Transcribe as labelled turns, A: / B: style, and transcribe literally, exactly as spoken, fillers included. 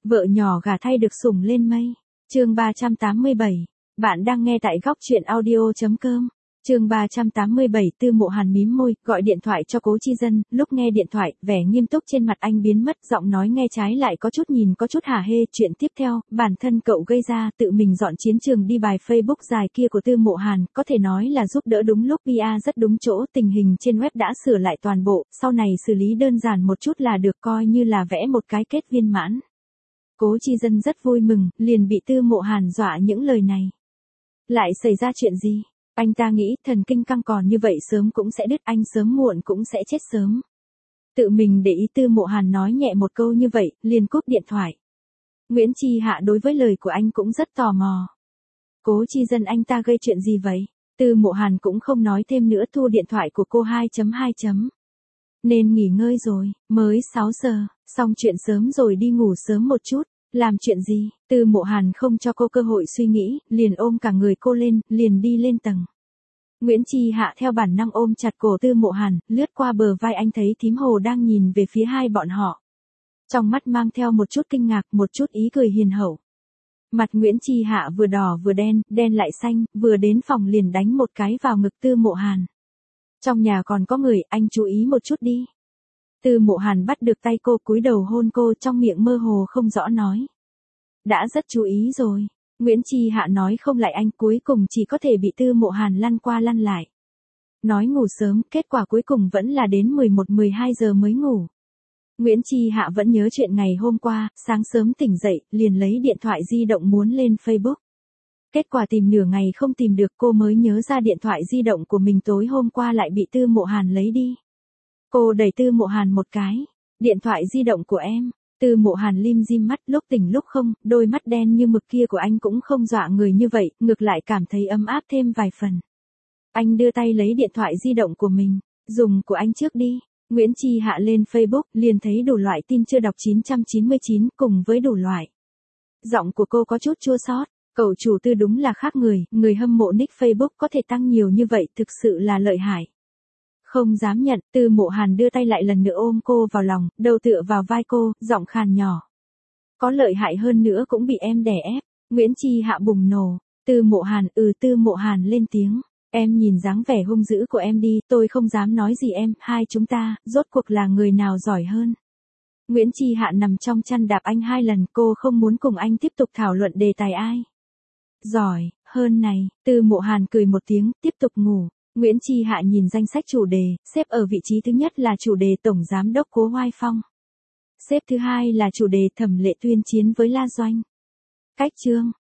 A: Vợ nhỏ gả thay được sủng lên mây. Chương ba trăm tám mươi bảy. Bạn đang nghe tại góc truyện audio chấm com. Chương ba trăm tám mươi bảy. Tư Mộ Hàn mím môi, gọi điện thoại cho Cố Chi Dân, lúc nghe điện thoại, vẻ nghiêm túc trên mặt anh biến mất, giọng nói nghe trái lại có chút nhìn có chút hả hê. Chuyện tiếp theo, bản thân cậu gây ra, tự mình dọn chiến trường đi bài Facebook dài kia của Tư Mộ Hàn, có thể nói là giúp đỡ đúng lúc, pê e rất đúng chỗ, tình hình trên web đã sửa lại toàn bộ, sau này xử lý đơn giản một chút là được, coi như là vẽ một cái kết viên mãn. Cố Chi Dân rất vui mừng, liền bị Tư Mộ Hàn dọa những lời này. Lại xảy ra chuyện gì? Anh ta nghĩ thần kinh căng còn như vậy sớm cũng sẽ đứt, anh sớm muộn cũng sẽ chết sớm. Tự mình để ý. Tư Mộ Hàn nói nhẹ một câu như vậy, liền cúp điện thoại. Nguyễn Chi Hạ đối với lời của anh cũng rất tò mò. Cố Chi Dân anh ta gây chuyện gì vậy? Tư Mộ Hàn cũng không nói thêm nữa, thu điện thoại của cô. hai chấm hai. Nên nghỉ ngơi rồi, mới sáu giờ, xong chuyện sớm rồi đi ngủ sớm một chút. Làm chuyện gì? Tư Mộ Hàn không cho cô cơ hội suy nghĩ, liền ôm cả người cô lên, liền đi lên tầng. Nguyễn Chi Hạ theo bản năng ôm chặt cổ Tư Mộ Hàn, lướt qua bờ vai anh thấy thím Hồ đang nhìn về phía hai bọn họ. Trong mắt mang theo một chút kinh ngạc, một chút ý cười hiền hậu. Mặt Nguyễn Chi Hạ vừa đỏ vừa đen, đen lại xanh, vừa đến phòng liền đánh một cái vào ngực Tư Mộ Hàn. Trong nhà còn có người, anh chú ý một chút đi. Tư Mộ Hàn bắt được tay cô, cúi đầu hôn cô, trong miệng mơ hồ không rõ nói. Đã rất chú ý rồi. Nguyễn Chi Hạ nói không lại anh, cuối cùng chỉ có thể bị Tư Mộ Hàn lăn qua lăn lại. Nói ngủ sớm, kết quả cuối cùng vẫn là đến mười một mười hai giờ mới ngủ. Nguyễn Chi Hạ vẫn nhớ chuyện ngày hôm qua, sáng sớm tỉnh dậy, liền lấy điện thoại di động muốn lên Facebook. Kết quả tìm nửa ngày không tìm được, cô mới nhớ ra điện thoại di động của mình tối hôm qua lại bị Tư Mộ Hàn lấy đi. Cô đẩy Tư Mộ Hàn một cái. Điện thoại di động của em. Tư Mộ Hàn lim dim mắt, lúc tỉnh lúc không, đôi mắt đen như mực kia của anh cũng không dọa người như vậy, ngược lại cảm thấy ấm áp thêm vài phần. Anh đưa tay lấy điện thoại di động của mình. Dùng của anh trước đi. Nguyễn Chi Hạ lên Facebook, liền thấy đủ loại tin chưa đọc chín trăm chín mươi chín, cùng với đủ loại. Giọng của cô có chút chua xót. Cậu chủ Tư đúng là khác người, người hâm mộ nick Facebook có thể tăng nhiều như vậy, thực sự là lợi hại. Không dám nhận. Tư Mộ Hàn đưa tay lại lần nữa ôm cô vào lòng, đầu tựa vào vai cô, giọng khàn nhỏ. Có lợi hại hơn nữa cũng bị em đè ép. Nguyễn Chi Hạ bùng nổ. Tư Mộ Hàn, ừ. Tư Mộ Hàn lên tiếng. Em nhìn dáng vẻ hung dữ của em đi, tôi không dám nói gì em, hai chúng ta, rốt cuộc là người nào giỏi hơn. Nguyễn Chi Hạ nằm trong chăn đạp anh hai lần, cô không muốn cùng anh tiếp tục thảo luận đề tài ai giỏi hơn này. Tư Mộ Hàn cười một tiếng, tiếp tục ngủ. Nguyễn Chi Hạ nhìn danh sách chủ đề, xếp ở vị trí thứ nhất là chủ đề Tổng Giám đốc Cố Hoài Phong. Xếp thứ hai là chủ đề Thẩm Lệ Tuyên chiến với La Doanh. Cách chương.